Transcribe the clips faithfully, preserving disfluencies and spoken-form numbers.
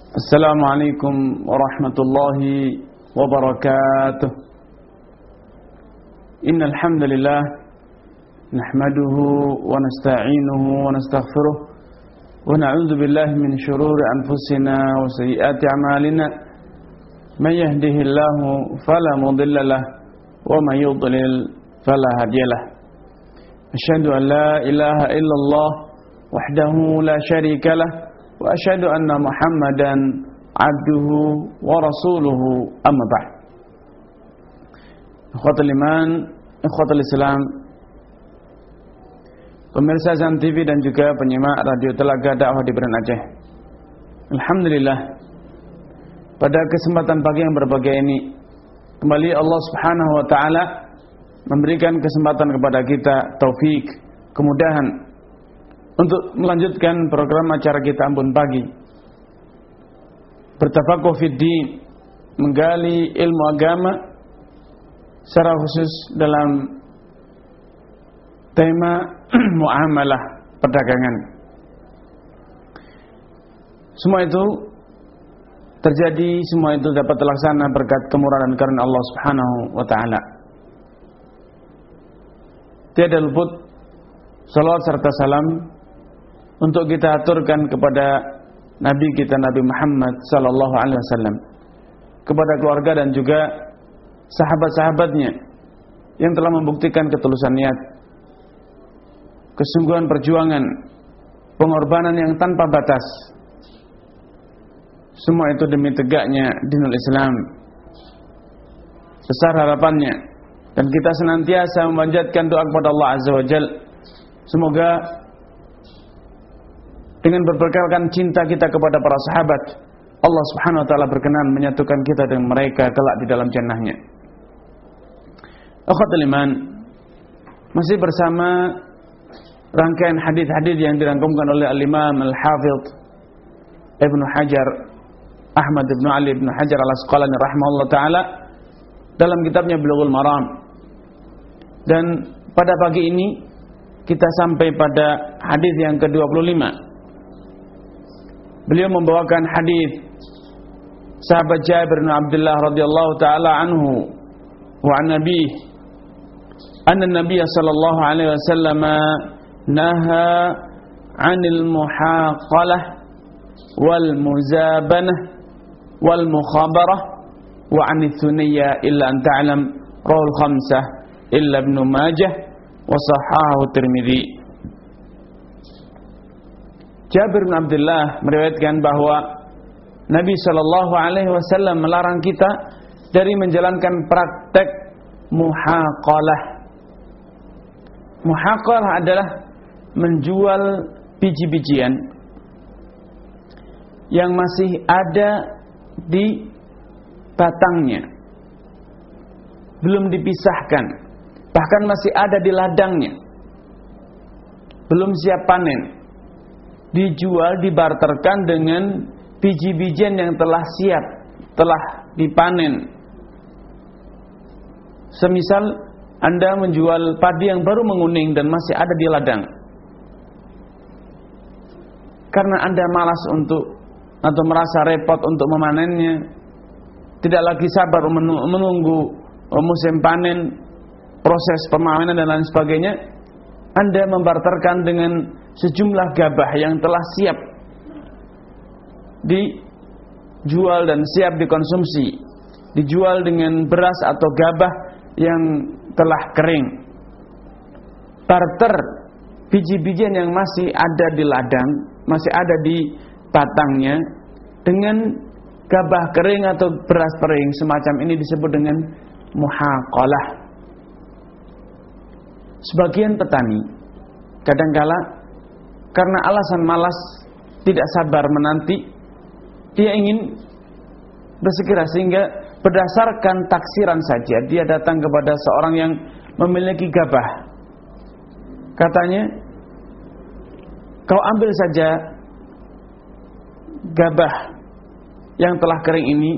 Assalamualaikum warahmatullahi wabarakatuh. Innal hamdalillah nahmaduhu wa nasta'inuhu wa nastaghfiruh wa na'udzu billahi min shururi anfusina wa sayyiati a'malina. Man yahdihillahu fala mudilla lahu wa man yudlil fala hadiyalah. Asyhadu an la ilaha illallah wahdahu la syarika lah wa asyhadu anna Muhammadan abduhu wa rasuluhu amma ba'd. Ikhwatul iman, ikhwatul Islam, pemirsa Zam T V dan juga penyimak Radio Telaga Dakwah di Beran Aceh. Alhamdulillah, pada kesempatan pagi yang berbahagia ini kembali Allah Subhanahu wa taala memberikan kesempatan kepada kita taufik, kemudahan untuk melanjutkan program acara kita Ambon Pagi, bertafakuh fiddin, menggali ilmu agama secara khusus dalam tema muamalah perdagangan. Semua itu terjadi, semua itu dapat terlaksana berkat kemurahan dan karunia Allah Subhanahu wa taala. Tiada luput salawat serta salam untuk kita aturkan kepada Nabi kita Nabi Muhammad sallallahu alaihi wasallam, kepada keluarga dan juga sahabat-sahabatnya yang telah membuktikan ketulusan niat, kesungguhan perjuangan, pengorbanan yang tanpa batas. Semua itu demi tegaknya dinul Islam. Besar harapannya dan kita senantiasa memanjatkan doa kepada Allah Azza wa Jalla, semoga dengan berbekalkan cinta kita kepada para sahabat, Allah Subhanahu wa taala berkenan menyatukan kita dengan mereka kelak di dalam jannahnya. Akhwatul iman, masih bersama rangkaian hadis-hadis yang dirangkumkan oleh Al-Imam Al-Hafidz Ibnu Hajar Ahmad Ibnu Ali Ibnu Hajar Al-Asqalani rahimahullah taala dalam kitabnya Bulughul Maram. Dan pada pagi ini kita sampai pada hadis yang ke dua puluh lima. Beliau membawakan hadis sahabat Jabir bin Abdullah radhiyallahu taala anhu wa an nabi anna nabiy sallallahu alaihi wasallam naha 'anil muhaqalah wal muzabanah wal mukhabarah wa 'anil thuniyya illa an ta'lam rawal khamsah illa Ibn Majah wa sahahahu Tirmidzi. Jabir bin Abdullah meriwayatkan bahwa Nabi sallallahu alaihi wasallam melarang kita dari menjalankan praktek muhaqalah. Muhaqalah adalah menjual biji-bijian yang masih ada di batangnya, belum dipisahkan, bahkan masih ada di ladangnya, belum siap panen, dijual, dibarterkan dengan biji-bijian yang telah siap, telah dipanen. Semisal Anda menjual padi yang baru menguning dan masih ada di ladang, karena Anda malas untuk atau merasa repot untuk memanennya, tidak lagi sabar menunggu musim panen, proses pemanenan dan lain sebagainya, Anda membarterkan dengan sejumlah gabah yang telah siap dijual dan siap dikonsumsi, dijual dengan beras atau gabah yang telah kering. Barter biji-bijian yang masih ada di ladang, masih ada di batangnya, dengan gabah kering atau beras kering semacam ini disebut dengan muhaqalah. Sebagian petani kadangkala karena alasan malas, tidak sabar menanti, dia ingin bersegera, sehingga berdasarkan taksiran saja dia datang kepada seorang yang memiliki gabah. Katanya, kau ambil saja gabah yang telah kering ini,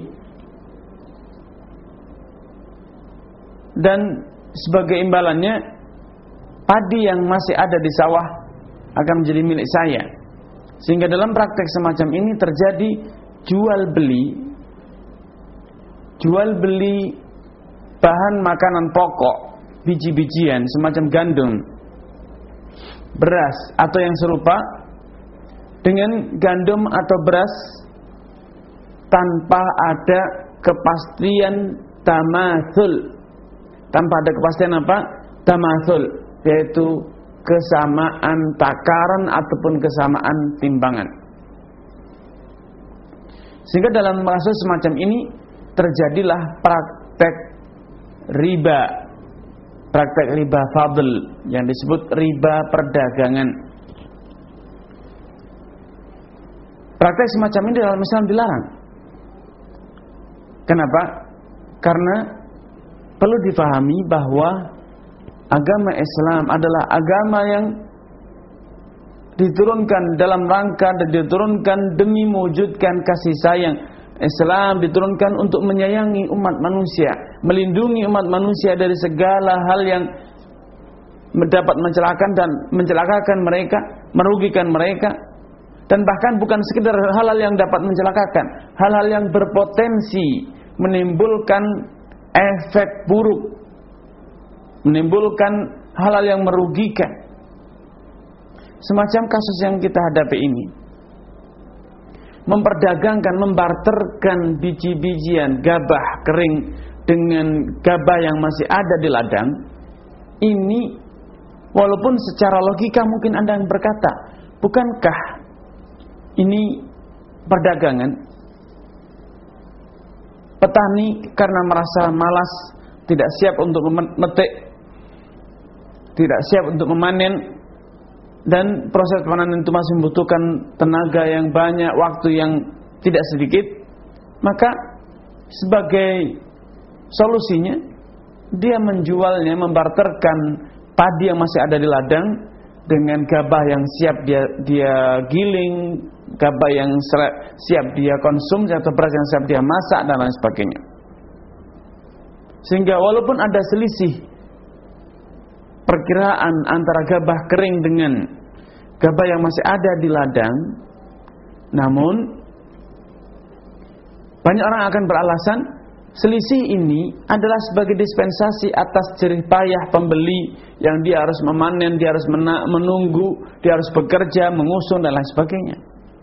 dan sebagai imbalannya padi yang masih ada di sawah akan menjadi milik saya. Sehingga dalam praktek semacam ini terjadi jual beli jual beli bahan makanan pokok, biji-bijian semacam gandum, beras atau yang serupa dengan gandum atau beras tanpa ada kepastian tamatsul. Tanpa ada kepastian apa? Tamatsul, yaitu kesamaan takaran ataupun kesamaan timbangan. Sehingga dalam kasus semacam ini terjadilah praktek riba, praktek riba fadl yang disebut riba perdagangan. Praktek semacam ini dalam Islam dilarang. Kenapa? Karena perlu difahami bahwa agama Islam adalah agama yang diturunkan dalam rangka dan diturunkan demi mewujudkan kasih sayang. Islam diturunkan untuk menyayangi umat manusia, melindungi umat manusia dari segala hal yang dapat mencelakakan dan mencelakakan mereka, merugikan mereka, dan bahkan bukan sekedar hal-hal yang dapat mencelakakan, hal-hal yang berpotensi menimbulkan efek buruk, menimbulkan hal-hal yang merugikan. Semacam kasus yang kita hadapi ini, memperdagangkan, membarterkan biji-bijian gabah kering dengan gabah yang masih ada di ladang. Ini walaupun secara logika mungkin Anda yang berkata, bukankah ini perdagangan? Petani karena merasa malas, tidak siap untuk memetik, tidak siap untuk memanen, dan proses pemanenan itu masih membutuhkan tenaga yang banyak, waktu yang tidak sedikit, maka sebagai solusinya dia menjualnya, membarterkan padi yang masih ada di ladang dengan gabah yang siap dia dia giling, gabah yang siap dia konsumsi atau beras yang siap dia masak dan lain sebagainya. Sehingga walaupun ada selisih perkiraan antara gabah kering dengan gabah yang masih ada di ladang, namun banyak orang akan beralasan selisih ini adalah sebagai dispensasi atas jerih payah pembeli yang dia harus memanen, dia harus menunggu, dia harus bekerja, mengusung dan lain sebagainya.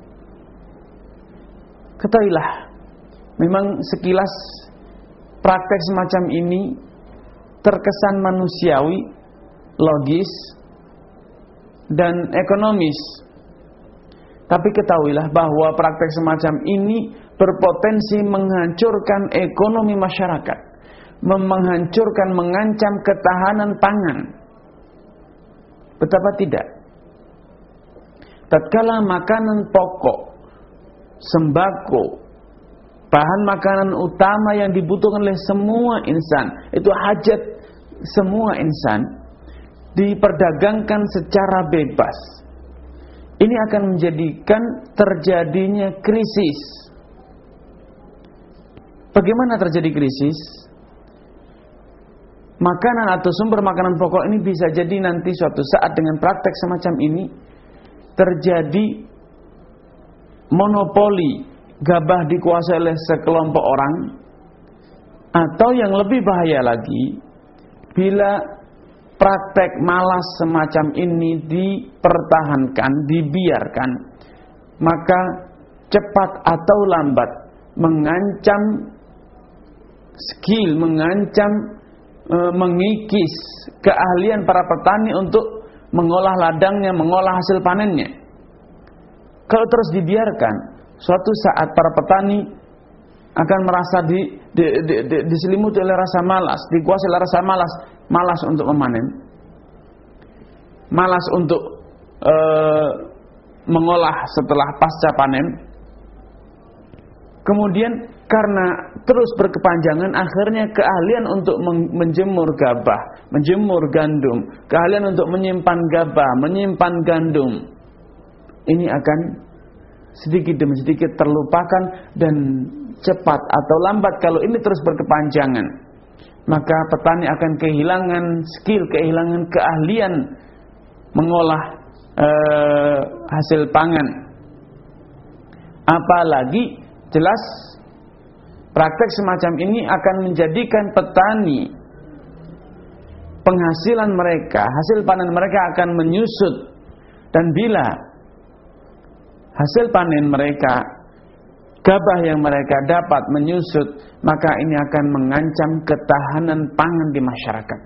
Ketahuilah, memang sekilas praktek semacam ini terkesan manusiawi, logis, dan ekonomis. Tapi ketahuilah bahwa praktek semacam ini berpotensi menghancurkan ekonomi masyarakat, menghancurkan, mengancam ketahanan pangan. Betapa tidak? Tatkala makanan pokok, sembako, bahan makanan utama yang dibutuhkan oleh semua insan, itu hajat semua insan, diperdagangkan secara bebas, ini akan menjadikan terjadinya krisis. Bagaimana terjadi krisis? Makanan atau sumber makanan pokok ini bisa jadi nanti suatu saat dengan praktek semacam ini terjadi monopoli, gabah dikuasai oleh sekelompok orang, atau yang lebih bahaya lagi, bila praktek malas semacam ini dipertahankan, dibiarkan, maka cepat atau lambat mengancam skill, mengancam e, mengikis keahlian para petani untuk mengolah ladangnya, mengolah hasil panennya. Kalau terus dibiarkan, suatu saat para petani akan merasa di, di, di, di, diselimuti oleh rasa malas, dikuasai oleh rasa malas, malas untuk memanen, malas untuk e, mengolah setelah pasca panen. Kemudian karena terus berkepanjangan, akhirnya keahlian untuk menjemur gabah, menjemur gandum, keahlian untuk menyimpan gabah, menyimpan gandum, ini akan sedikit demi sedikit terlupakan, dan cepat atau lambat kalau ini terus berkepanjangan, maka petani akan kehilangan skill, kehilangan keahlian mengolah e, hasil pangan. Apalagi jelas praktek semacam ini akan menjadikan petani, penghasilan mereka, hasil panen mereka akan menyusut. Dan bila hasil panen mereka, gabah yang mereka dapat menyusut, maka ini akan mengancam ketahanan pangan di masyarakat.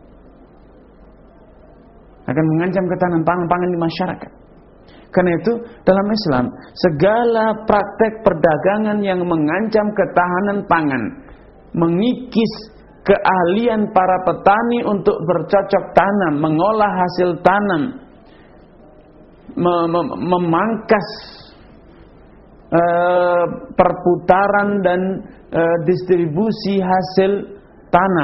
Akan mengancam ketahanan pangan, pangan di masyarakat. Karena itu dalam Islam, segala praktek perdagangan yang mengancam ketahanan pangan, mengikis keahlian para petani untuk bercocok tanam, mengolah hasil tanam, mem memangkas uh, perputaran dan uh, distribusi hasil tanam.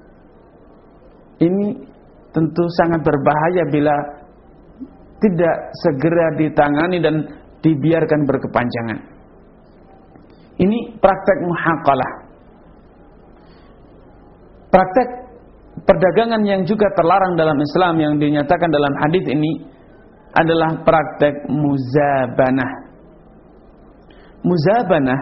Ini tentu sangat berbahaya bila tidak segera ditangani dan dibiarkan berkepanjangan. Ini praktek muhaqalah. Praktek perdagangan yang juga terlarang dalam Islam yang dinyatakan dalam hadis ini adalah praktek muzabanah. Muzabanah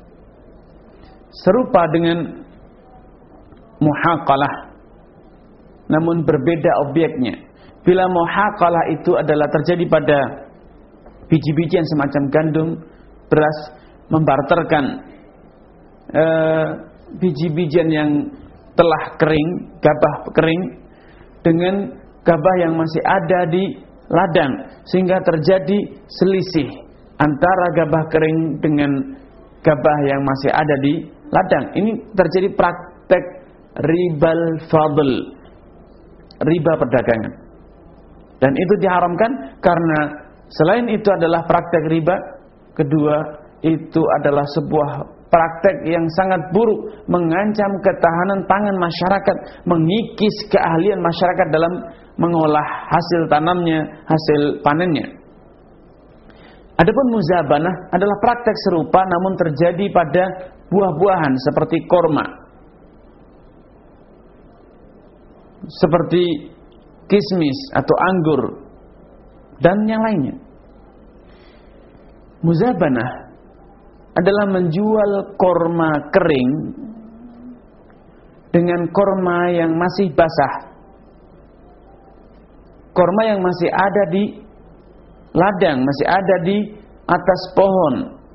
serupa dengan muhaqalah, namun berbeda objeknya. Bila muhaqalah itu adalah terjadi pada biji-bijian semacam gandum, beras, membarterkan uh, biji-bijian yang telah kering, gabah kering, dengan gabah yang masih ada di ladang, sehingga terjadi selisih antara gabah kering dengan gabah yang masih ada di ladang. Ini terjadi praktek ribal fadl, riba perdagangan. Dan itu diharamkan karena selain itu adalah praktek riba, kedua itu adalah sebuah praktek yang sangat buruk, mengancam ketahanan pangan masyarakat, mengikis keahlian masyarakat dalam mengolah hasil tanamnya, hasil panennya. Adapun muzabanah adalah praktek serupa namun terjadi pada buah-buahan seperti korma, seperti kismis atau anggur dan yang lainnya. Muzabanah adalah menjual korma kering dengan korma yang masih basah, korma yang masih ada di ladang, masih ada di atas pohon.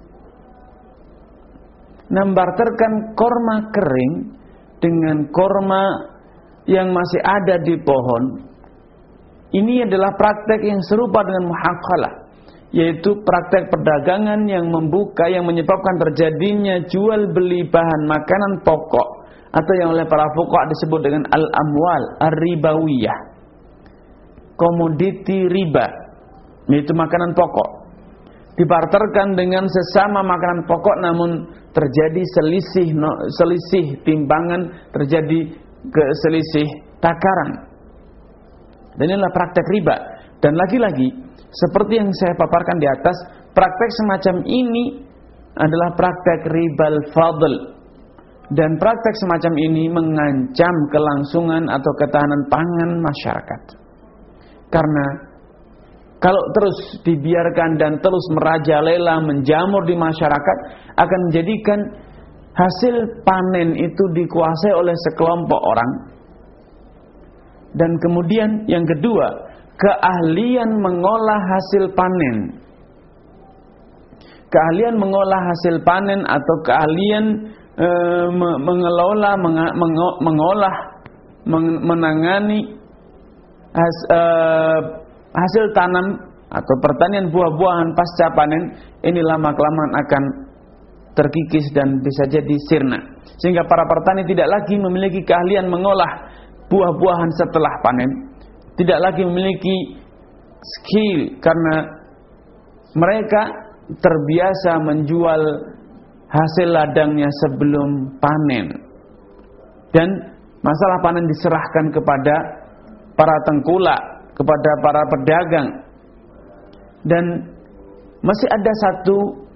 Membarterkan korma kering dengan korma yang masih ada di pohon. Ini adalah praktek yang serupa dengan muhaqalah, yaitu praktek perdagangan yang membuka, yang menyebabkan terjadinya jual beli bahan makanan pokok, atau yang oleh para fuqaha disebut dengan al-amwal ar-ribawiyah, komoditi riba, yaitu makanan pokok, dibarterkan dengan sesama makanan pokok, namun terjadi selisih selisih timbangan, terjadi keselisih takaran. Dan inilah praktek riba. Dan lagi-lagi, seperti yang saya paparkan di atas, praktek semacam ini adalah praktek ribal fadl. Dan praktek semacam ini mengancam kelangsungan atau ketahanan pangan masyarakat. Karena kalau terus dibiarkan dan terus merajalela, menjamur di masyarakat, akan menjadikan hasil panen itu dikuasai oleh sekelompok orang. Dan kemudian yang kedua, keahlian mengolah hasil panen. Keahlian mengolah hasil panen atau keahlian e, mengelola, meng, mengolah, meng, menangani has, e, hasil tanam atau pertanian buah-buahan pasca panen, ini lama-kelamaan akan terkikis dan bisa jadi sirna. Sehingga para petani tidak lagi memiliki keahlian mengolah buah-buahan setelah panen, tidak lagi memiliki skill karena mereka terbiasa menjual hasil ladangnya sebelum panen, dan masalah panen diserahkan kepada para tengkulak, kepada para pedagang. Dan masih ada satu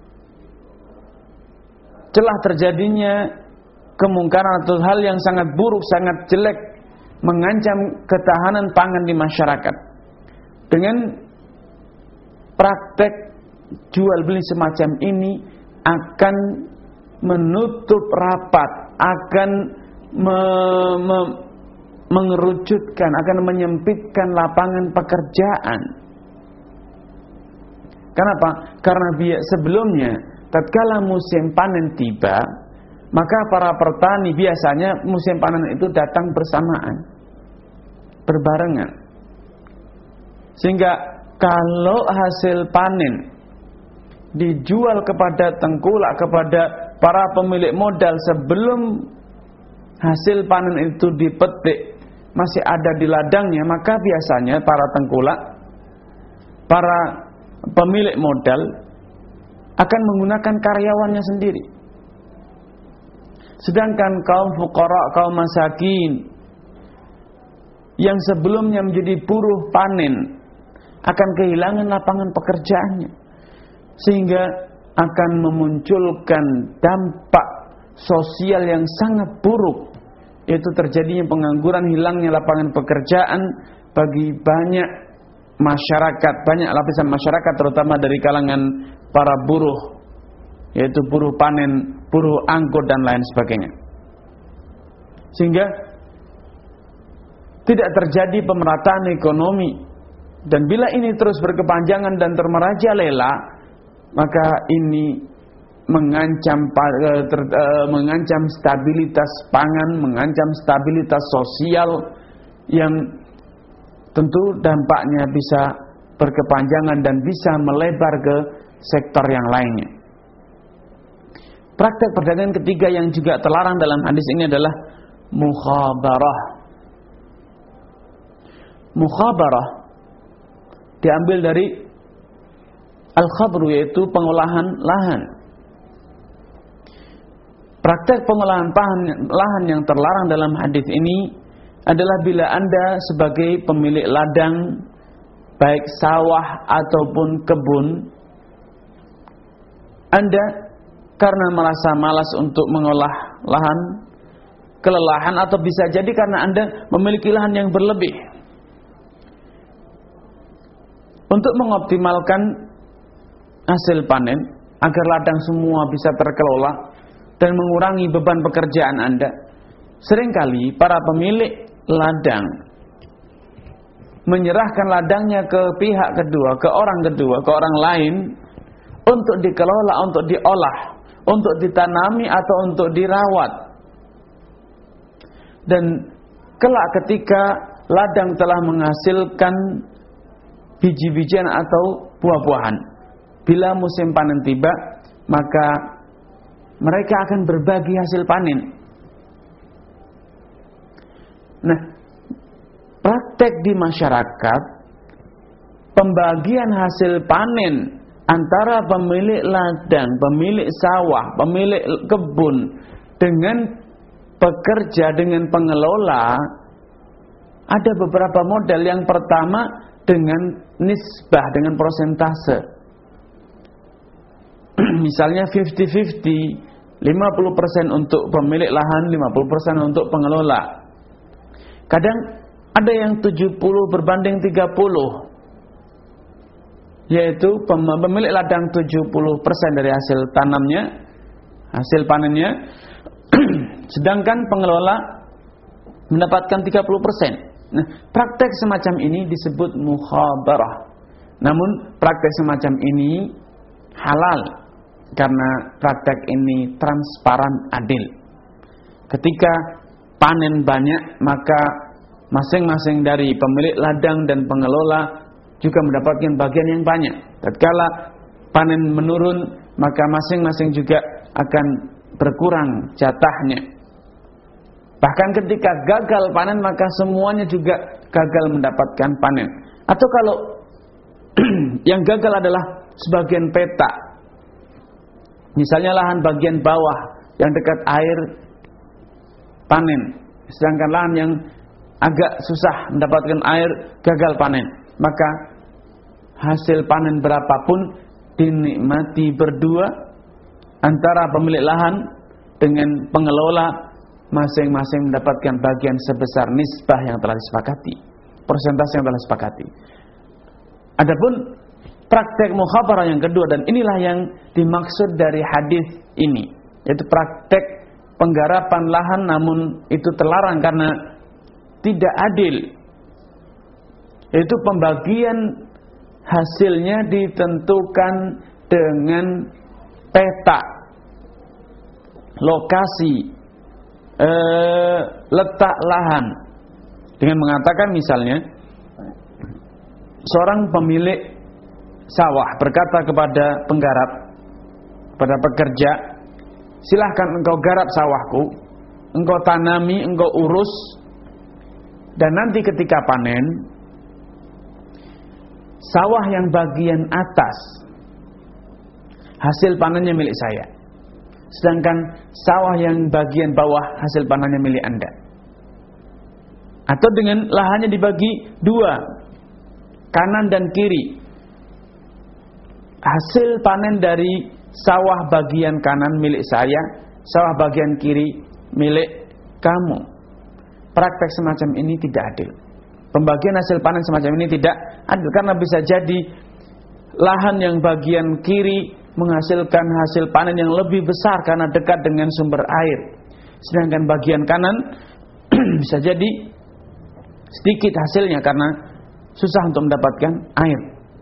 celah terjadinya kemungkaran atau hal yang sangat buruk, sangat jelek, mengancam ketahanan pangan di masyarakat dengan praktek jual beli semacam ini akan menutup rapat, akan me, me, mengerucutkan, akan menyempitkan lapangan pekerjaan. Kenapa? Karena sebelumnya tatkala musim panen tiba, maka para petani biasanya musim panen itu datang bersamaan, berbarengan. Sehingga kalau hasil panen dijual kepada tengkulak, kepada para pemilik modal sebelum hasil panen itu dipetik masih ada di ladangnya, maka biasanya para tengkulak, para pemilik modal akan menggunakan karyawannya sendiri. Sedangkan kaum fuqara, kaum masakin yang sebelumnya menjadi buruh panen akan kehilangan lapangan pekerjaannya, sehingga akan memunculkan dampak sosial yang sangat buruk, yaitu terjadinya pengangguran, hilangnya lapangan pekerjaan bagi banyak masyarakat, banyak lapisan masyarakat, terutama dari kalangan para buruh, yaitu buruh panen, buruh angkut dan lain sebagainya. Sehingga tidak terjadi pemerataan ekonomi. Dan bila ini terus berkepanjangan dan termerajalela, maka ini mengancam ter, uh, mengancam stabilitas pangan, mengancam stabilitas sosial yang tentu dampaknya bisa berkepanjangan dan bisa melebar ke sektor yang lainnya. Praktek perdagangan ketiga yang juga terlarang dalam hadis ini adalah mukhabarah. Mukhabarah diambil dari al-khabru, yaitu pengolahan lahan. Praktek pengolahan lahan yang terlarang dalam hadis ini adalah bila Anda sebagai pemilik ladang, baik sawah ataupun kebun, Anda karena merasa malas untuk mengolah lahan, kelelahan, atau bisa jadi karena Anda memiliki lahan yang berlebih, untuk mengoptimalkan hasil panen agar ladang semua bisa terkelola dan mengurangi beban pekerjaan Anda, seringkali para pemilik ladang menyerahkan ladangnya ke pihak kedua, ke orang kedua, ke orang lain untuk dikelola, untuk diolah, untuk ditanami atau untuk dirawat. Dan kelak ketika ladang telah menghasilkan biji-bijian atau buah-buahan, bila musim panen tiba, maka mereka akan berbagi hasil panen. Nah, praktek di masyarakat pembagian hasil panen antara pemilik ladang, pemilik sawah, pemilik kebun dengan pekerja, dengan pengelola, ada beberapa model. Yang pertama dengan nisbah, dengan prosentase. Misalnya lima puluh lima puluh, lima puluh persen untuk pemilik lahan, lima puluh persen untuk pengelola. Kadang ada yang tujuh puluh berbanding tiga puluh, yaitu pemilik ladang tujuh puluh persen dari hasil tanamnya, hasil panennya, sedangkan pengelola mendapatkan tiga puluh persen. Nah, praktek semacam ini disebut mukhabarah. Namun praktek semacam ini halal karena praktek ini transparan, adil. Ketika panen banyak, maka masing-masing dari pemilik ladang dan pengelola juga mendapatkan bagian yang banyak. Tatkala panen menurun, maka masing-masing juga akan berkurang jatahnya. Bahkan ketika gagal panen, maka semuanya juga gagal mendapatkan panen. Atau kalau yang gagal adalah sebagian petak, misalnya lahan bagian bawah yang dekat air panen, sedangkan lahan yang agak susah mendapatkan air gagal panen, maka hasil panen berapapun dinikmati berdua antara pemilik lahan dengan pengelola, masing-masing mendapatkan bagian sebesar nisbah yang telah disepakati, persentase yang telah disepakati. Adapun praktek mukhabarah yang kedua, dan inilah yang dimaksud dari hadis ini, yaitu praktek penggarapan lahan namun itu terlarang karena tidak adil, yaitu pembagian hasilnya ditentukan dengan peta lokasi eh, letak lahan, dengan mengatakan misalnya seorang pemilik sawah berkata kepada penggarap, kepada pekerja, silahkan engkau garap sawahku, engkau tanami, engkau urus, dan nanti ketika panen, sawah yang bagian atas hasil panennya milik saya, sedangkan sawah yang bagian bawah hasil panennya milik Anda. Atau dengan lahannya dibagi dua, kanan dan kiri, hasil panen dari sawah bagian kanan milik saya, sawah bagian kiri milik kamu. Praktek semacam ini tidak adil. Pembagian hasil panen semacam ini tidak adil, karena bisa jadi lahan yang bagian kiri menghasilkan hasil panen yang lebih besar karena dekat dengan sumber air, sedangkan bagian kanan bisa jadi sedikit hasilnya karena susah untuk mendapatkan air.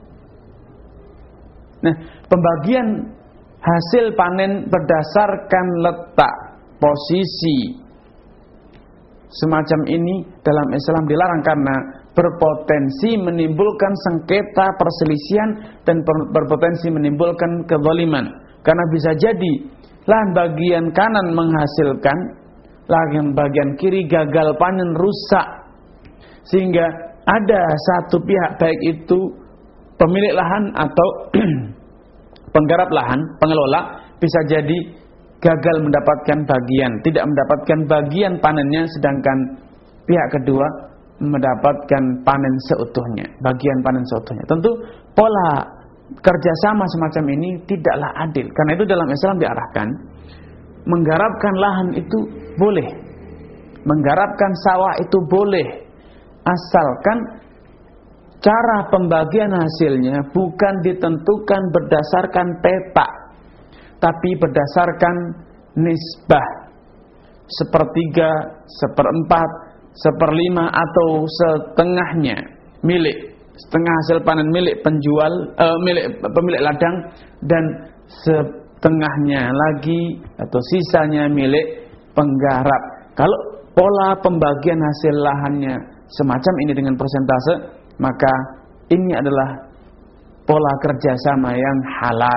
Nah, pembagian hasil panen berdasarkan letak posisi semacam ini dalam Islam dilarang karena berpotensi menimbulkan sengketa, perselisihan, dan berpotensi menimbulkan kezaliman. Karena bisa jadi lahan bagian kanan menghasilkan, lahan bagian kiri gagal panen, rusak, sehingga ada satu pihak, baik itu pemilik lahan atau penggarap lahan, pengelola, bisa jadi gagal mendapatkan bagian, tidak mendapatkan bagian panennya, sedangkan pihak kedua mendapatkan panen seutuhnya, bagian panen seutuhnya. Tentu pola kerjasama semacam ini tidaklah adil. Karena itu dalam Islam diarahkan menggarapkan lahan itu boleh, menggarapkan sawah itu boleh, asalkan cara pembagian hasilnya bukan ditentukan berdasarkan peta, tapi berdasarkan nisbah, sepertiga, seperempat, seperlima, atau setengahnya milik, setengah hasil panen milik penjual, eh, milik pemilik ladang, dan setengahnya lagi atau sisanya milik penggarap. Kalau pola pembagian hasil lahannya semacam ini dengan persentase, maka ini adalah pola kerjasama yang halal.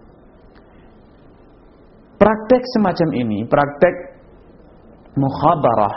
Praktek semacam ini, praktek mukhabarah,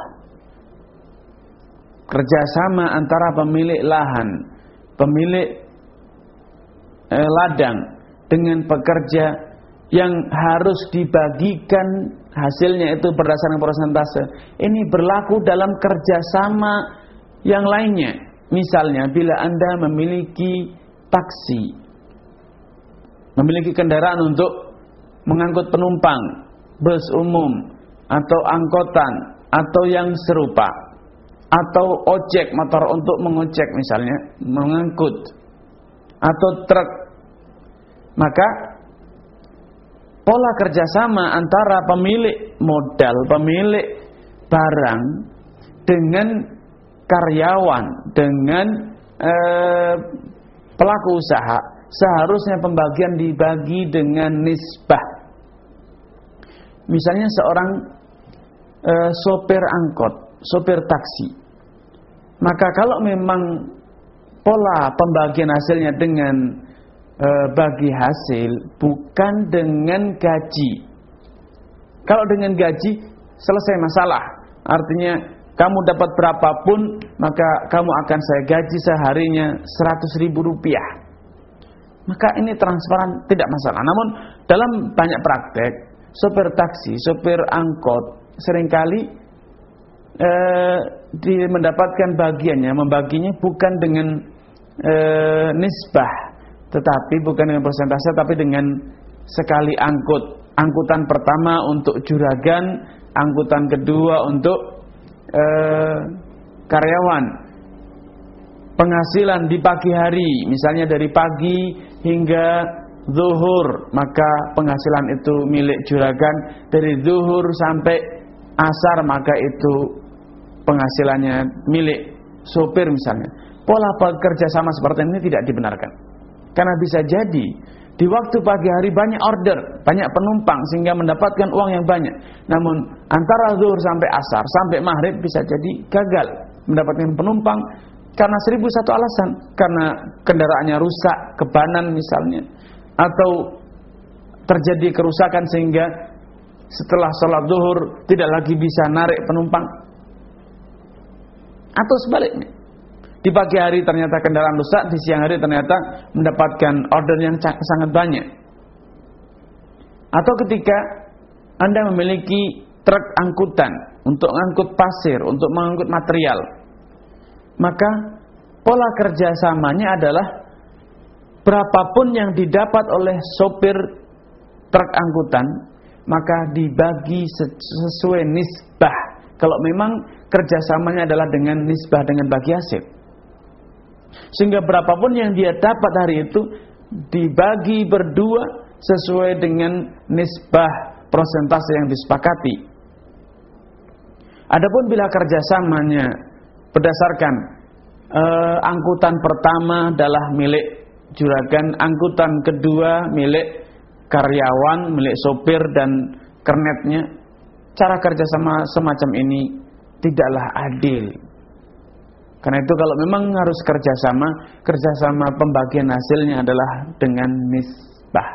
kerjasama antara pemilik lahan, pemilik eh, ladang dengan pekerja yang harus dibagikan hasilnya itu berdasarkan persentase, ini berlaku dalam kerjasama yang lainnya. Misalnya bila Anda memiliki taksi, memiliki kendaraan untuk mengangkut penumpang, bus umum atau angkotan atau yang serupa, atau ojek motor untuk mengojek misalnya, mengangkut, atau truk, maka pola kerjasama antara pemilik modal, pemilik barang dengan karyawan, dengan eh, pelaku usaha, seharusnya pembagian dibagi dengan nisbah. Misalnya seorang eh, sopir angkot, sopir taksi, maka kalau memang pola pembagian hasilnya dengan eh, bagi hasil, bukan dengan gaji. Kalau dengan gaji selesai masalah, artinya kamu dapat berapapun, maka kamu akan saya gaji seharinya seratus ribu rupiah. Maka ini transparan, tidak masalah. Namun dalam banyak praktek, sopir taksi, sopir angkot seringkali eh, di, mendapatkan bagiannya, membaginya bukan dengan eh, nisbah, tetapi bukan dengan persentase, tapi dengan sekali angkut. Angkutan pertama untuk juragan, angkutan kedua untuk Eh, karyawan. penghasilan di pagi hari, misalnya dari pagi hingga zuhur, maka penghasilan itu milik juragan. Dari zuhur sampai asar, maka itu penghasilannya milik sopir misalnya. Pola bekerja sama seperti ini tidak dibenarkan. Karena bisa jadi di waktu pagi hari banyak order, banyak penumpang sehingga mendapatkan uang yang banyak. Namun antara zuhur sampai asar, sampai maghrib bisa jadi gagal mendapatkan penumpang karena seribu satu alasan. Karena kendaraannya rusak, kebanan misalnya, atau terjadi kerusakan sehingga setelah sholat zuhur tidak lagi bisa narik penumpang. Atau sebaliknya, di pagi hari ternyata kendaraan rusak, di siang hari ternyata mendapatkan order yang sangat banyak. Atau ketika Anda memiliki truk angkutan untuk mengangkut pasir, untuk mengangkut material, maka pola kerjasamanya adalah berapapun yang didapat oleh sopir truk angkutan, maka dibagi sesuai nisbah. Kalau memang kerjasamanya adalah dengan nisbah, dengan bagi hasil, sehingga berapapun yang dia dapat hari itu dibagi berdua sesuai dengan nisbah persentase yang disepakati. Adapun bila kerjasamanya berdasarkan eh, angkutan pertama adalah milik juragan, angkutan kedua milik karyawan, milik sopir dan kernetnya, cara kerjasama semacam ini tidaklah adil. Karena itu kalau memang harus kerjasama, kerjasama pembagian hasilnya adalah dengan nisbah,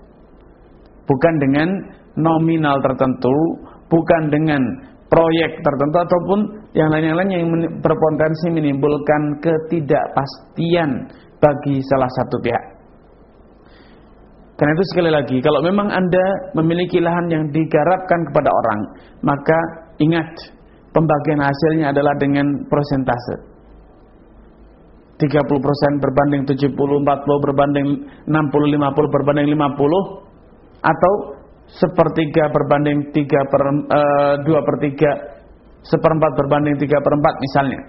bukan dengan nominal tertentu, bukan dengan proyek tertentu ataupun yang lain-yang lain yang berpotensi menimbulkan ketidakpastian bagi salah satu pihak. Karena itu sekali lagi, kalau memang Anda memiliki lahan yang digarapkan kepada orang, maka ingat, pembagian hasilnya adalah dengan persentase. tiga puluh persen berbanding tujuh puluh, empat puluh berbanding enam puluh, lima puluh berbanding lima puluh, atau sepertiga berbanding tiga per, uh, dua per tiga, seperempat berbanding tiga per empat misalnya.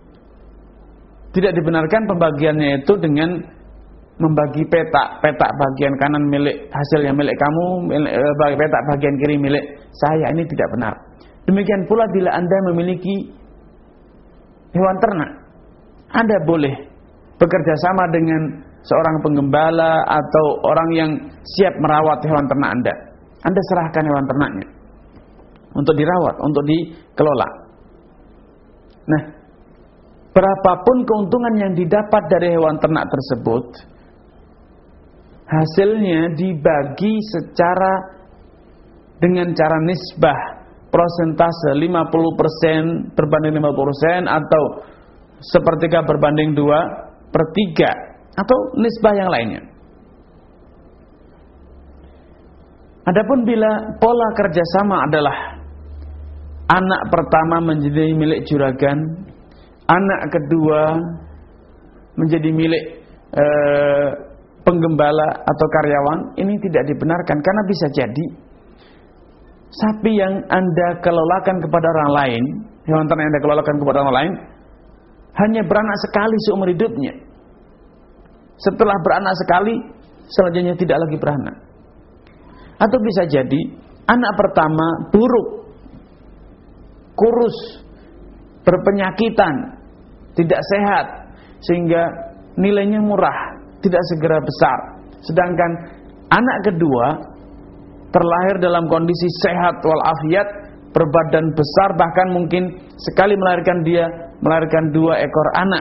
Tidak dibenarkan pembagiannya itu dengan membagi petak, petak bagian kanan milik hasilnya milik kamu, milik, uh, petak bagian kiri milik saya. Ini tidak benar. Demikian pula bila Anda memiliki hewan ternak, Anda boleh bekerja sama dengan seorang penggembala atau orang yang siap merawat hewan ternak Anda. Anda serahkan hewan ternaknya untuk dirawat, untuk dikelola. Nah, berapapun keuntungan yang didapat dari hewan ternak tersebut, hasilnya dibagi secara dengan cara nisbah, persentase lima puluh persen berbanding lima puluh persen, atau sepertiga berbanding dua per tiga, atau nisbah yang lainnya. Adapun bila pola kerjasama adalah anak pertama menjadi milik juragan, anak kedua menjadi milik eh, penggembala atau karyawan, ini tidak dibenarkan. Karena bisa jadi sapi yang Anda kelolakan kepada orang lain, hewan ternak yang Anda kelolakan kepada orang lain, hanya beranak sekali seumur hidupnya. Setelah beranak sekali, selanjutnya tidak lagi beranak. Atau bisa jadi anak pertama buruk, kurus, berpenyakitan, tidak sehat, sehingga nilainya murah, tidak segera besar. Sedangkan anak kedua terlahir dalam kondisi sehat walafiat, berbadan besar, bahkan mungkin sekali melahirkan dia melahirkan dua ekor anak.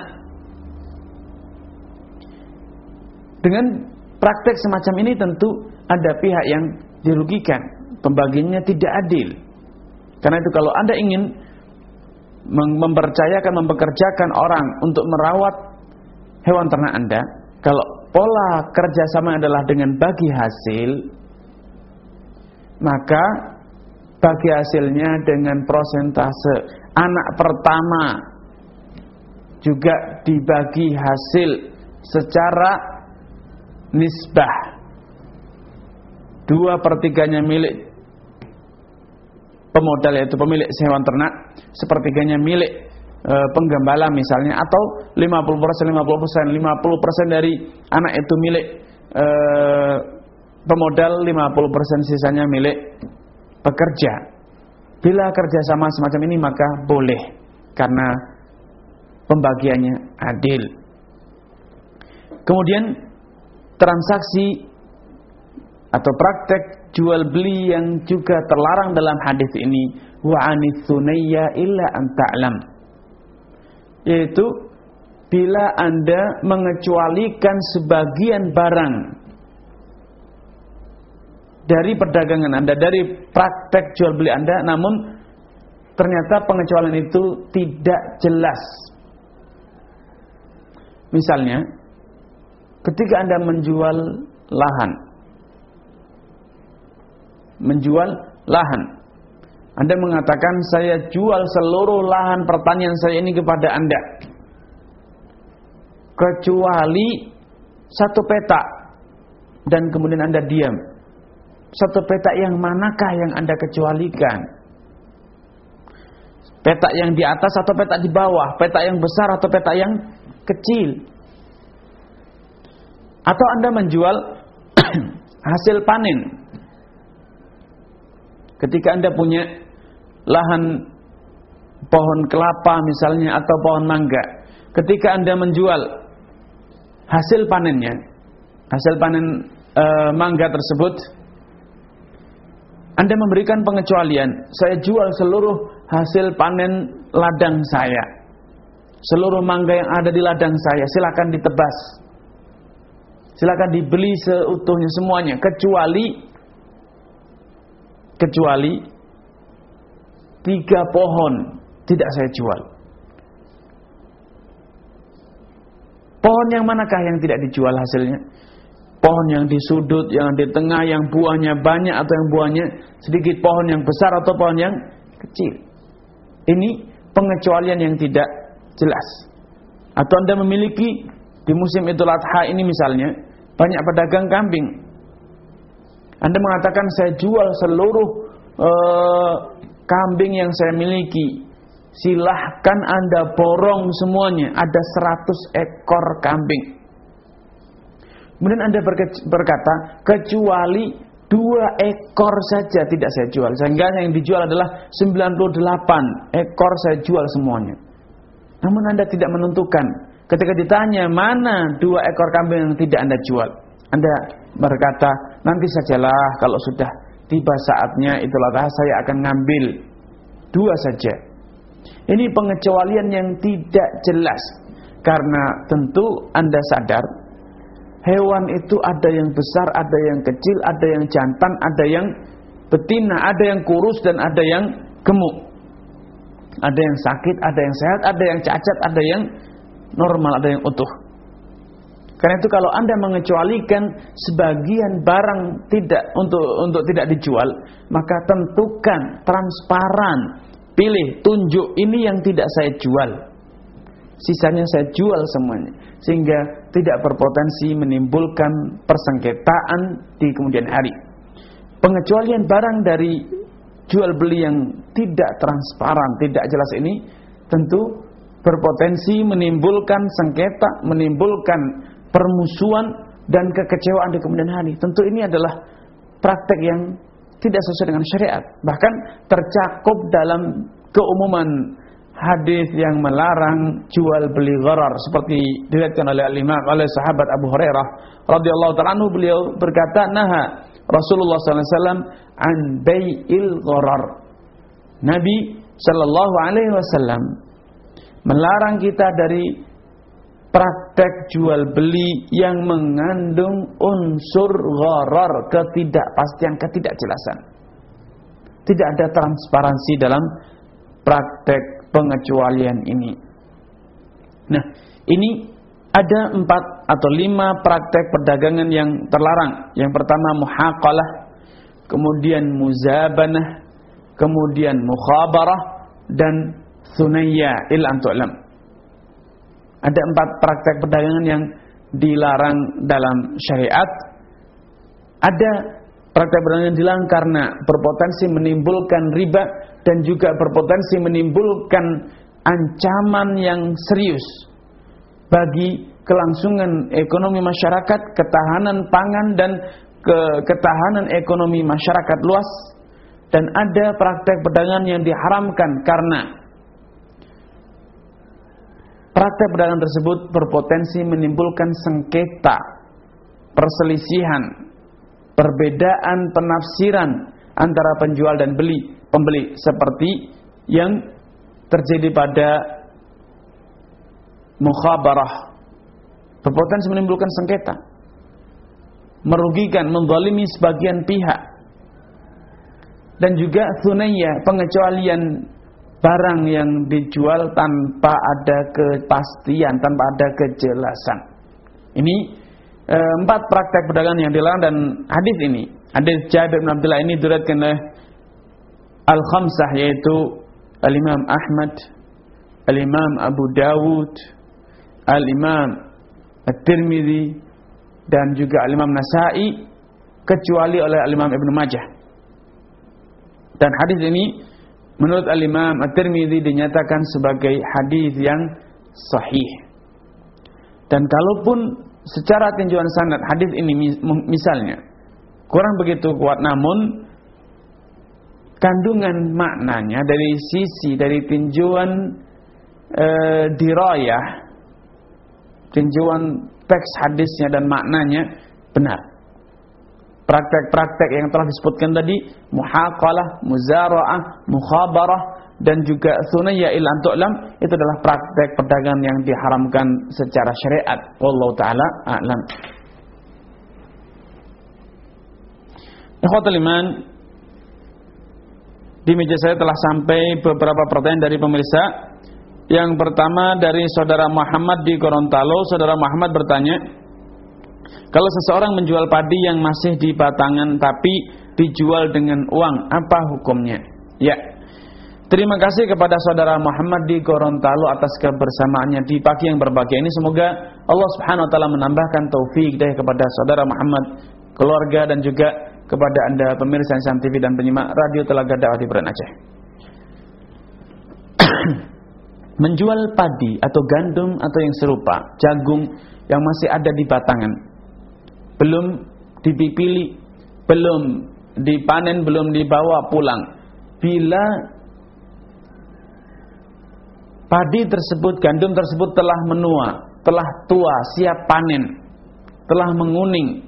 Dengan praktek semacam ini tentu ada pihak yang dirugikan, pembagiannya tidak adil. Karena itu kalau Anda ingin mempercayakan, mempekerjakan orang untuk merawat hewan ternak Anda, kalau pola kerjasama adalah dengan bagi hasil, maka bagi hasilnya dengan prosentase. Anak pertama juga dibagi hasil secara nisbah, dua per tiganya milik pemodal yaitu pemilik hewan ternak, sepertiganya milik e, penggembala misalnya, atau lima puluh persen, lima puluh persen, lima puluh persen dari anak itu milik e, pemodal, lima puluh persen sisanya milik pekerja. Bila kerjasama semacam ini maka boleh, karena pembagiannya adil. Kemudian transaksi atau praktek jual beli yang juga terlarang dalam hadis ini, wa anitsunayya illa an ta'lam, yaitu bila Anda mengecualikan sebagian barang dari perdagangan Anda, dari praktek jual beli Anda, namun ternyata pengecualian itu tidak jelas. Misalnya, ketika Anda menjual lahan, menjual lahan, Anda mengatakan saya jual seluruh lahan pertanian saya ini kepada Anda, kecuali satu petak, dan kemudian Anda diam. Satu petak yang manakah yang Anda kecualikan? Petak yang di atas atau petak di bawah? Petak yang besar atau petak yang kecil? Atau Anda menjual hasil panen. Ketika Anda punya lahan pohon kelapa misalnya, atau pohon mangga, ketika Anda menjual hasil panennya, hasil panen e, mangga tersebut, Anda memberikan pengecualian, saya jual seluruh hasil panen ladang saya, seluruh mangga yang ada di ladang saya, silakan ditebas, silakan dibeli seutuhnya semuanya, kecuali kecuali tiga pohon tidak saya jual. Pohon yang manakah yang tidak dijual hasilnya? Pohon yang di sudut, yang di tengah, yang buahnya banyak atau yang buahnya sedikit, pohon yang besar atau pohon yang kecil. Ini pengecualian yang tidak jelas. Atau Anda memiliki di musim Idul Adha ini misalnya banyak pedagang kambing. Anda mengatakan saya jual seluruh uh, kambing yang saya miliki, silahkan Anda borong semuanya, ada seratus ekor kambing. Kemudian Anda berkata, kecuali dua ekor saja tidak saya jual, sehingga yang dijual adalah sembilan puluh delapan ekor saya jual semuanya. Namun Anda tidak menentukan. Ketika ditanya mana dua ekor kambing yang tidak Anda jual, Anda berkata, nanti sajalah kalau sudah tiba saatnya Idul Adha saya akan ngambil dua saja. Ini pengecualian yang tidak jelas, karena tentu Anda sadar hewan itu ada yang besar, ada yang kecil, ada yang jantan, ada yang betina, ada yang kurus dan ada yang gemuk. Ada yang sakit, ada yang sehat, ada yang cacat, ada yang normal, ada yang utuh. Karena itu kalau Anda mengecualikan sebagian barang tidak untuk untuk tidak dijual, maka tentukan transparan, pilih, tunjuk ini yang tidak saya jual, sisanya saya jual semuanya, sehingga tidak berpotensi menimbulkan persengketaan di kemudian hari. Pengecualian barang dari jual beli yang tidak transparan, tidak jelas ini tentu berpotensi menimbulkan sengketa, menimbulkan permusuhan dan kekecewaan di kemudian hari. Tentu ini adalah praktek yang tidak sesuai dengan syariat, bahkan tercakup dalam keumuman hadis yang melarang jual beli gharar, seperti diriwayatkan oleh al-Imam oleh sahabat Abu Hurairah radhiyallahu ta'ala anhu, beliau berkata, naha Rasulullah sallallahu alaihi wasallam an bai'il gharar. Nabi sallallahu alaihi wasallam melarang kita dari praktek jual beli yang mengandung unsur gharar, ketidakpastian, ketidakjelasan. Tidak ada transparansi dalam praktek pengecualian ini. Nah, ini ada empat atau lima praktek perdagangan yang terlarang. Yang pertama muhaqalah, kemudian muzabanah, kemudian mukhabarah, dan thunayya il antu'lam. Ada empat praktek perdagangan yang dilarang dalam syariat. Ada praktek perdagangan yang dilarang karena berpotensi menimbulkan riba dan juga berpotensi menimbulkan ancaman yang serius bagi kelangsungan ekonomi masyarakat, ketahanan pangan dan ke ketahanan ekonomi masyarakat luas. Dan ada praktek perdagangan yang diharamkan karena praktek perdagangan tersebut berpotensi menimbulkan sengketa, perselisihan, perbedaan penafsiran antara penjual dan beli, pembeli seperti yang terjadi pada mukhabarah, berpotensi menimbulkan sengketa, merugikan, menzalimi sebagian pihak. Dan juga thunayya, pengecualian barang yang dijual tanpa ada kepastian, tanpa ada kejelasan. Ini e, empat praktek perdagangan yang dilarang. Dan hadis ini, hadis Jabir bin Abdullah ini diriwayatkan oleh Al-Khamsah, yaitu Al-Imam Ahmad, Al-Imam Abu Dawud, Al-Imam At-Tirmidzi, dan juga Al-Imam Nasa'i, kecuali oleh Al-Imam Ibnu Majah. Dan hadis ini menurut Al-Imam At-Tirmidzi dinyatakan sebagai hadis yang sahih. Dan kalaupun secara tinjauan sanad hadis ini misalnya kurang begitu kuat, namun kandungan maknanya dari sisi dari tinjauan e, dirayah, tinjauan teks hadisnya dan maknanya benar. Praktek-praktek yang telah disebutkan tadi, muhaqalah, muzara'ah, mukhabarah, dan juga thunayya ila an tu'lam, itu adalah praktek perdagangan yang diharamkan secara syariat. Wallahu ta'ala a'lam. Ikhwatul iman, di meja saya telah sampai beberapa pertanyaan dari pemirsa. Yang pertama dari saudara Muhammad di Gorontalo. Saudara Muhammad bertanya, kalau seseorang menjual padi yang masih di batangan tapi dijual dengan uang, apa hukumnya? Ya, terima kasih kepada saudara Muhammad di Gorontalo atas kebersamaannya di pagi yang berbahagia ini. Semoga Allah Subhanahu wa taala menambahkan taufik hidayah kepada saudara Muhammad, keluarga, dan juga kepada Anda pemirsa Insan T V dan penyimak Radio Telaga Dakwah di Beren Aceh. Menjual padi atau gandum atau yang serupa, jagung yang masih ada di batangan, belum dipipili, belum dipanen, belum dibawa pulang. Bila padi tersebut, gandum tersebut telah menua, telah tua, siap panen, telah menguning,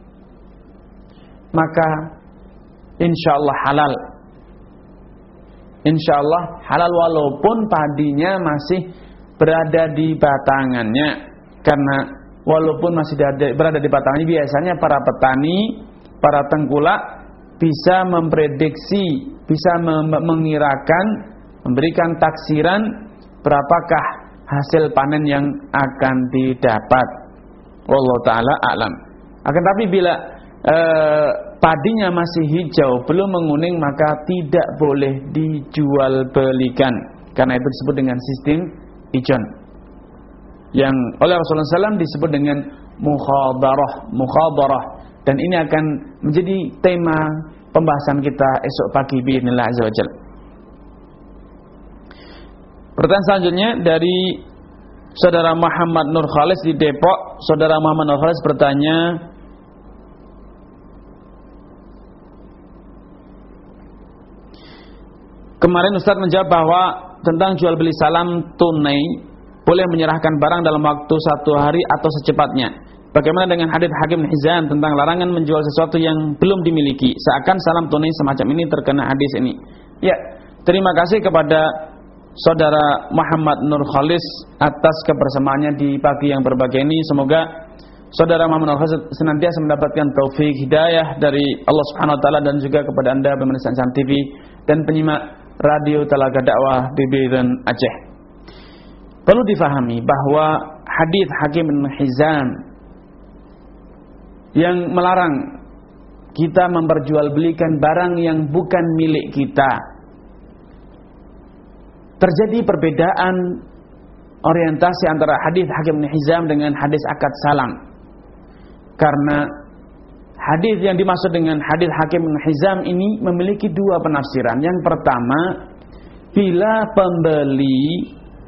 maka insya Allah halal. Insya Allah halal walaupun padinya masih berada di batangannya. Karena walaupun masih berada di batangannya, biasanya para petani, para tengkulak bisa memprediksi, bisa mengirakan, memberikan taksiran berapakah hasil panen yang akan didapat. Wallahu ta'ala a'lam. Akan tapi bila eh, padinya masih hijau, belum menguning, maka tidak boleh dijual belikan. Karena itu disebut dengan sistem ijon, yang oleh Rasulullah shallallahu alaihi wasallam disebut dengan mukhabarah, mukhabarah. Dan ini akan menjadi tema pembahasan kita esok pagi biidznillah azza wajalla. Pertanyaan selanjutnya dari saudara Muhammad Nur Khalis di Depok. Saudara Muhammad Nur Khalis bertanya, kemarin Ustaz menjawab bahwa tentang jual beli salam tunai boleh menyerahkan barang dalam waktu satu hari atau secepatnya. Bagaimana dengan hadits Hakim bin Hizam tentang larangan menjual sesuatu yang belum dimiliki? Seakan salam tunai semacam ini terkena hadis ini. Ya, terima kasih kepada saudara Muhammad Nur Khalis atas kebersamaannya di pagi yang berbahagia ini. Semoga saudara Muhammad Nur Khalis senantiasa mendapatkan taufik hidayah dari Allah Subhanahu wa taala, dan juga kepada Anda pemirsa Insan T V dan penyimak Radio Telaga Dakwah di Beren Aceh. Perlu difahami bahwa hadits Hakim bin Hizam yang melarang kita memperjualbelikan barang yang bukan milik kita, terjadi perbedaan orientasi antara hadits Hakim bin Hizam dengan hadis akad salam. Karena hadis yang dimaksud dengan hadis Hakim bin Hizam ini memiliki dua penafsiran. Yang pertama, bila pembeli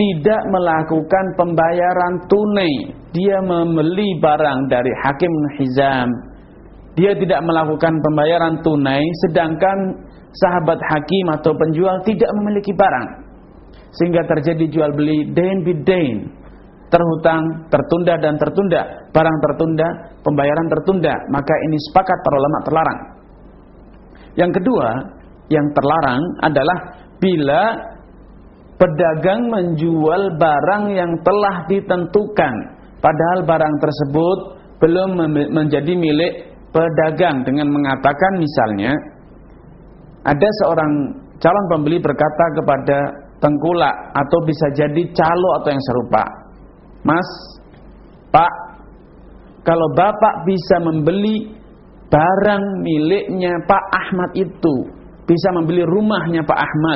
tidak melakukan pembayaran tunai. Dia membeli barang dari Hakim bin Hizam, dia tidak melakukan pembayaran tunai, sedangkan sahabat Hakim atau penjual tidak memiliki barang, sehingga terjadi jual beli dain bidain, terhutang, tertunda dan tertunda, barang tertunda, pembayaran tertunda, maka ini sepakat para ulama terlarang. Yang kedua, yang terlarang adalah bila pedagang menjual barang yang telah ditentukan, padahal barang tersebut belum menjadi milik pedagang, dengan mengatakan misalnya ada seorang calon pembeli berkata kepada tengkulak atau bisa jadi calo atau yang serupa, "Mas, Pak, kalau Bapak bisa membeli barang miliknya Pak Ahmad itu, bisa membeli rumahnya Pak Ahmad,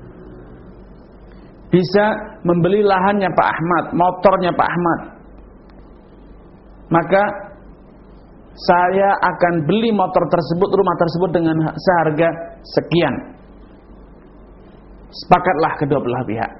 bisa membeli lahannya Pak Ahmad, motornya Pak Ahmad, maka saya akan beli motor tersebut, rumah tersebut dengan seharga sekian." Sepakatlah kedua belah pihak.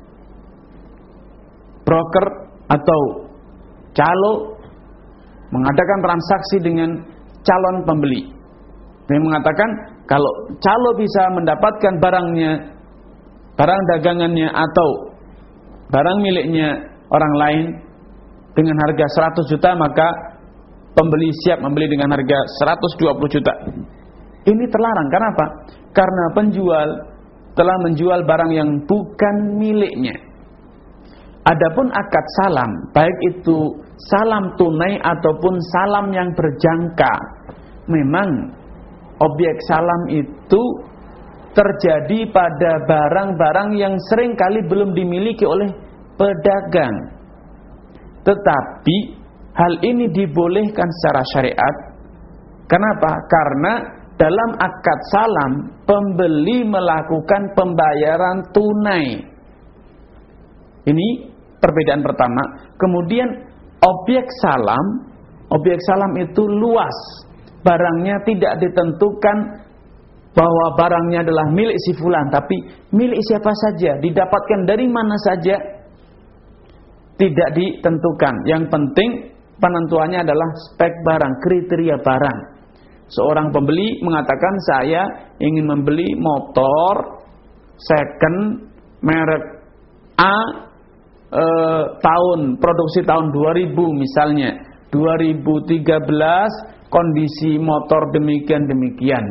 Broker atau calo mengadakan transaksi dengan calon pembeli. Dia mengatakan kalau calo bisa mendapatkan barangnya, barang dagangannya atau barang miliknya orang lain dengan harga seratus juta, maka pembeli siap membeli dengan harga seratus dua puluh juta. Ini terlarang. Kenapa? Karena penjual telah menjual barang yang bukan miliknya. Adapun akad salam, baik itu salam tunai ataupun salam yang berjangka, memang objek salam itu terjadi pada barang-barang yang seringkali belum dimiliki oleh pedagang. Tetapi hal ini dibolehkan secara syariat. Kenapa? Karena dalam akad salam pembeli melakukan pembayaran tunai. Ini perbedaan pertama. Kemudian objek salam, objek salam itu luas. Barangnya tidak ditentukan bahwa barangnya adalah milik si fulan, tapi milik siapa saja, didapatkan dari mana saja, tidak ditentukan. Yang penting penentuannya adalah spek barang, kriteria barang. Seorang pembeli mengatakan saya ingin membeli motor second merek A, eh, tahun produksi tahun dua ribu misalnya, dua ribu tiga belas, kondisi motor demikian-demikian.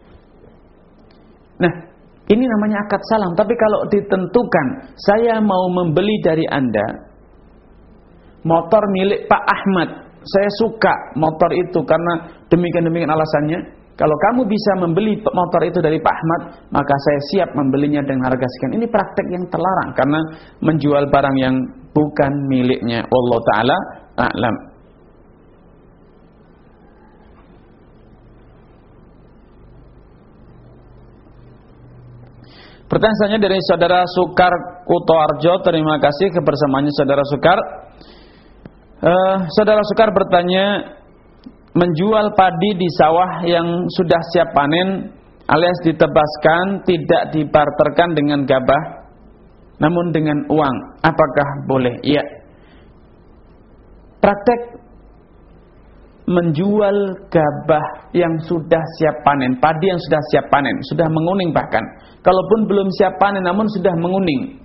Nah, ini namanya akad salam. Tapi kalau ditentukan saya mau membeli dari Anda motor milik Pak Ahmad, saya suka motor itu karena demikian-demikian alasannya. Kalau kamu bisa membeli motor itu dari Pak Ahmad, maka saya siap membelinya dengan harga sekian. Ini praktek yang terlarang karena menjual barang yang bukan miliknya. Wallahu ta'ala a'lam. Pertanyaan selanjutnya dari saudara Sukar Kutoarjo. Terima kasih kebersamaannya saudara Sukar. Uh, saudara Sukar bertanya, menjual padi di sawah yang sudah siap panen alias ditebaskan, tidak dibarterkan dengan gabah namun dengan uang, apakah boleh? Iya. Praktek menjual gabah yang sudah siap panen, padi yang sudah siap panen, sudah menguning, bahkan kalaupun belum siap panen namun sudah menguning.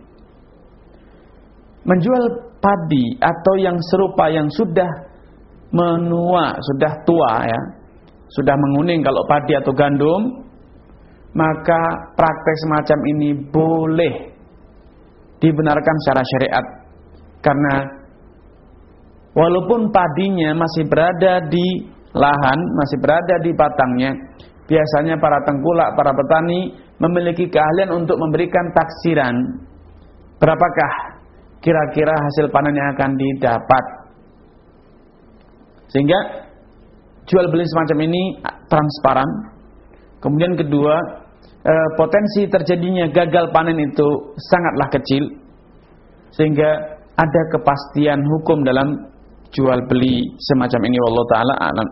Menjual padi atau yang serupa yang sudah menua, sudah tua ya, sudah menguning kalau padi atau gandum, maka praktek semacam ini boleh dibenarkan secara syariat. Karena walaupun padinya masih berada di lahan, masih berada di batangnya, biasanya para tengkulak, para petani memiliki keahlian untuk memberikan taksiran berapakah kira-kira hasil panen yang akan didapat. Sehingga jual beli semacam ini transparan. Kemudian kedua, eh, potensi terjadinya gagal panen itu sangatlah kecil, sehingga ada kepastian hukum dalam jual beli semacam ini. Wallahu ta'ala a'lam.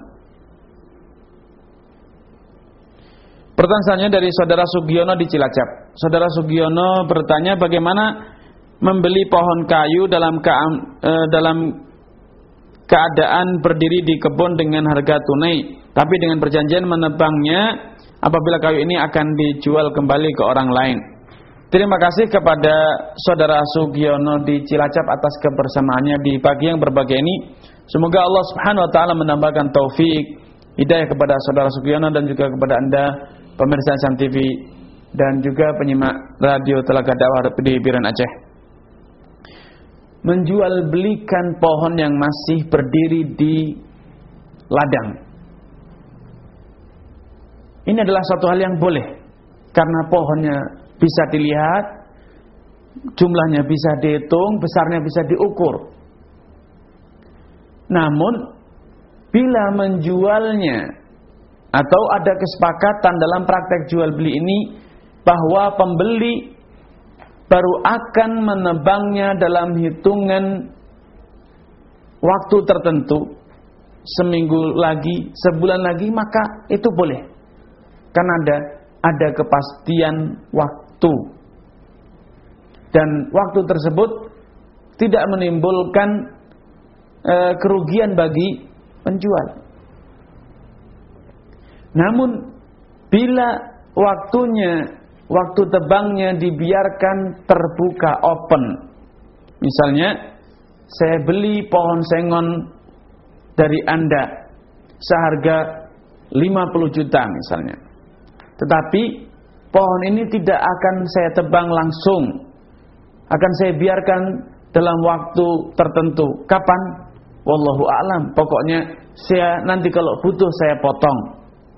Pertanyaan selanjutnya dari saudara Sugiono di Cilacap. Saudara Sugiono bertanya, bagaimana membeli pohon kayu dalam ke, eh, dalam keadaan berdiri di kebun dengan harga tunai, tapi dengan perjanjian menebangnya apabila kayu ini akan dijual kembali ke orang lain. Terima kasih kepada Saudara Sugiono di Cilacap atas kebersamaannya di pagi yang berbahagia ini. Semoga Allah Subhanahu wa taala menambahkan taufik hidayah kepada Saudara Sugiono dan juga kepada Anda pemirsa Insan T V dan juga penyimak radio Telaga Dakwah di Biren Aceh. Menjual belikan pohon yang masih berdiri di ladang, ini adalah suatu hal yang boleh, karena pohonnya bisa dilihat, jumlahnya bisa dihitung, besarnya bisa diukur. Namun bila menjualnya atau ada kesepakatan dalam praktek jual beli ini bahwa pembeli baru akan menebangnya dalam hitungan waktu tertentu, seminggu lagi, sebulan lagi, maka itu boleh. Karena ada ada kepastian waktu. Dan waktu tersebut tidak menimbulkan e, kerugian bagi penjual. Namun bila waktunya waktu tebangnya dibiarkan terbuka, open. Misalnya, saya beli pohon sengon dari Anda seharga lima puluh juta misalnya. Tetapi pohon ini tidak akan saya tebang langsung. Akan saya biarkan dalam waktu tertentu. Kapan? Wallahu a'lam. Pokoknya saya nanti kalau butuh saya potong.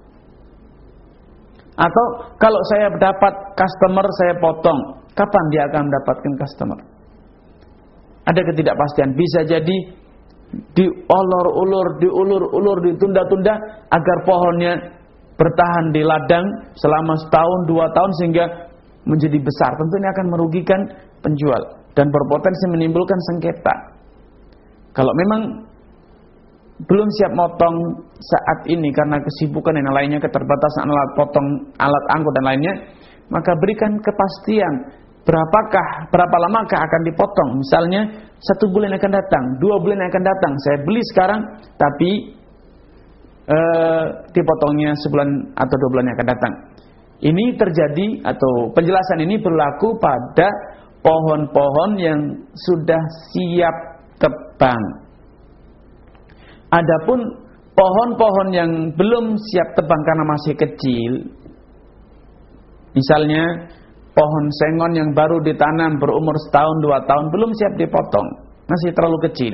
Atau kalau saya dapat customer saya potong. Kapan dia akan mendapatkan customer? Ada ketidakpastian. Bisa jadi diulur-ulur, diulur-ulur, ditunda-tunda agar pohonnya bertahan di ladang selama setahun, dua tahun sehingga menjadi besar. Tentu ini akan merugikan penjual dan berpotensi menimbulkan sengketa. Kalau memang belum siap motong saat ini karena kesibukan dan lainnya, keterbatasan alat potong, alat angkut dan lainnya, maka berikan kepastian berapakah, berapa lamakah akan dipotong. Misalnya satu bulan akan datang, dua bulan akan datang. Saya beli sekarang, tapi eh, dipotongnya sebulan atau dua bulan yang akan datang. Ini terjadi atau penjelasan ini berlaku pada pohon-pohon yang sudah siap tebang. Adapun pohon-pohon yang belum siap tebang karena masih kecil, misalnya pohon sengon yang baru ditanam berumur setahun dua tahun belum siap dipotong, masih terlalu kecil,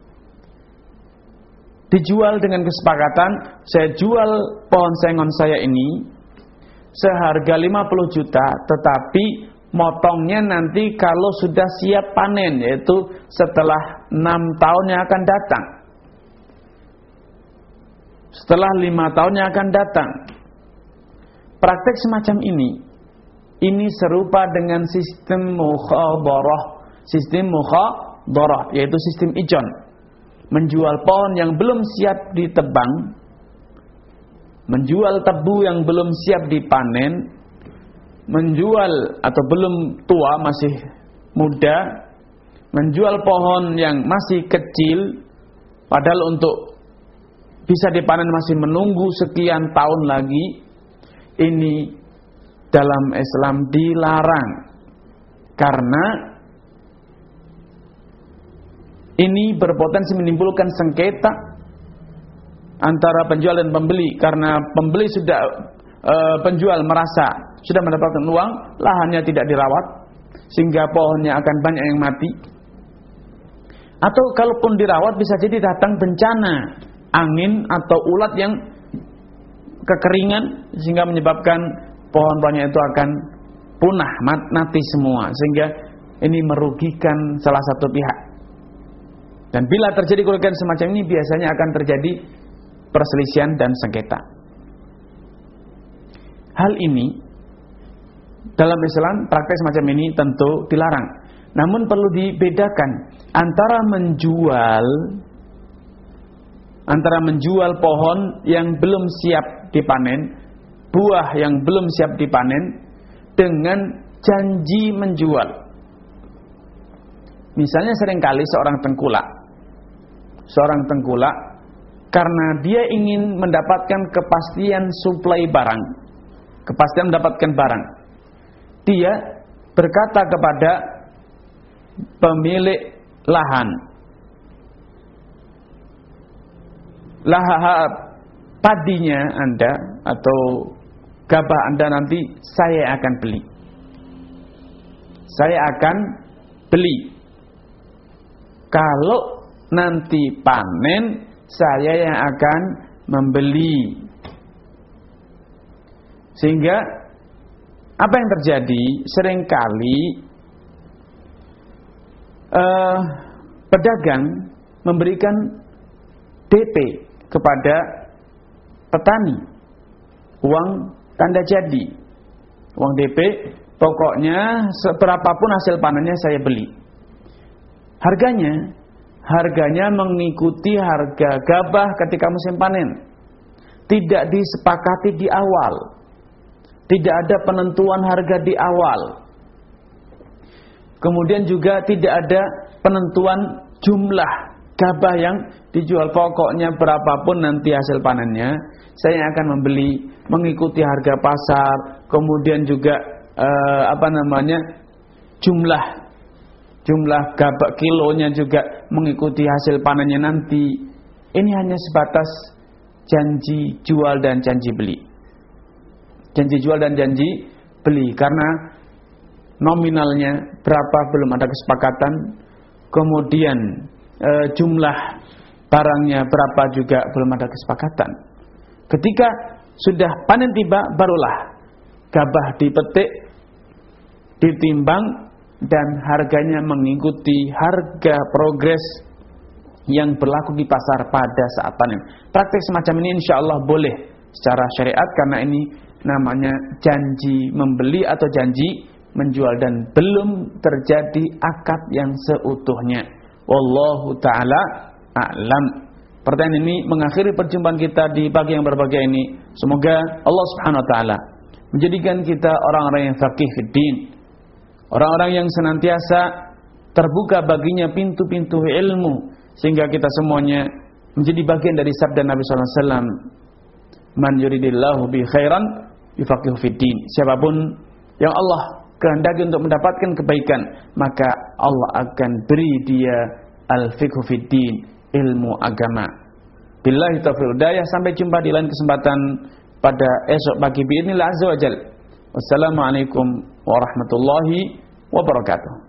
dijual dengan kesepakatan, saya jual pohon sengon saya ini seharga lima puluh juta, tetapi motongnya nanti kalau sudah siap panen, yaitu setelah enam tahun yang akan datang. Setelah lima tahun yang akan datang. Praktek semacam ini, ini serupa dengan sistem mukhadarah, sistem mukhadarah, yaitu sistem ijon. Menjual pohon yang belum siap ditebang, menjual tebu yang belum siap dipanen, menjual atau belum tua, masih muda, menjual pohon yang masih kecil, padahal untuk bisa dipanen masih menunggu sekian tahun lagi. Ini dalam Islam dilarang, karena ini berpotensi menimbulkan sengketa antara penjual dan pembeli, karena pembeli sudah e, penjual merasa sudah mendapatkan uang, lahannya tidak dirawat sehingga pohonnya akan banyak yang mati. Atau kalaupun dirawat bisa jadi datang bencana, angin atau ulat yang kekeringan sehingga menyebabkan pohon-pohonnya itu akan punah, mati semua, sehingga ini merugikan salah satu pihak. Dan bila terjadi kerugian semacam ini biasanya akan terjadi perselisihan dan sengketa. Hal ini dalam Islam, praktek semacam ini tentu dilarang. Namun perlu dibedakan antara menjual antara menjual pohon yang belum siap dipanen, buah yang belum siap dipanen, dengan janji menjual. Misalnya seringkali seorang tengkulak, seorang tengkulak karena dia ingin mendapatkan kepastian suplai barang, kepastian mendapatkan barang, dia berkata kepada pemilik lahan, lahap padinya Anda atau gabah Anda nanti saya akan beli, saya akan beli. Kalau nanti panen, saya yang akan membeli. Sehingga apa yang terjadi? Seringkali uh, pedagang memberikan D P kepada petani, uang tanda jadi, uang D P. Pokoknya seberapapun hasil panennya saya beli. Harganya, harganya mengikuti harga gabah ketika musim panen. Tidak disepakati di awal. Tidak ada penentuan harga di awal. Kemudian juga tidak ada penentuan jumlah gabah yang dijual. Pokoknya berapapun nanti hasil panennya, saya akan membeli mengikuti harga pasar. Kemudian juga eh, apa namanya jumlah Jumlah gabah kilonya juga mengikuti hasil panennya nanti. Ini hanya sebatas janji jual dan janji beli. Janji jual dan janji beli. Karena nominalnya berapa belum ada kesepakatan. Kemudian e, jumlah barangnya berapa juga belum ada kesepakatan. Ketika sudah panen tiba, barulah gabah dipetik, ditimbang, dan harganya mengikuti harga progres yang berlaku di pasar pada saat panen. Praktik semacam ini insya Allah boleh secara syariat, karena ini namanya janji membeli atau janji menjual, dan belum terjadi akad yang seutuhnya. Wallahu ta'ala a'lam. Pertanyaan ini mengakhiri perjumpaan kita di pagi yang berbahagia ini. Semoga Allah subhanahu wa ta'ala menjadikan kita orang-orang yang faqih fid din, orang-orang yang senantiasa terbuka baginya pintu-pintu ilmu, sehingga kita semuanya menjadi bagian dari sabda Nabi sallallahu alaihi wasallam, man yuridillahu bi khairan yufaqihu fid din. Siapapun yang Allah kehendaki untuk mendapatkan kebaikan, maka Allah akan beri dia al-fiqhu fid din, ilmu agama. Billahi taufiq hidayah. Sampai jumpa di lain kesempatan pada esok pagi biidznillah azza wajalla. Wassalamualaikum warahmatullahi wabarakatuh.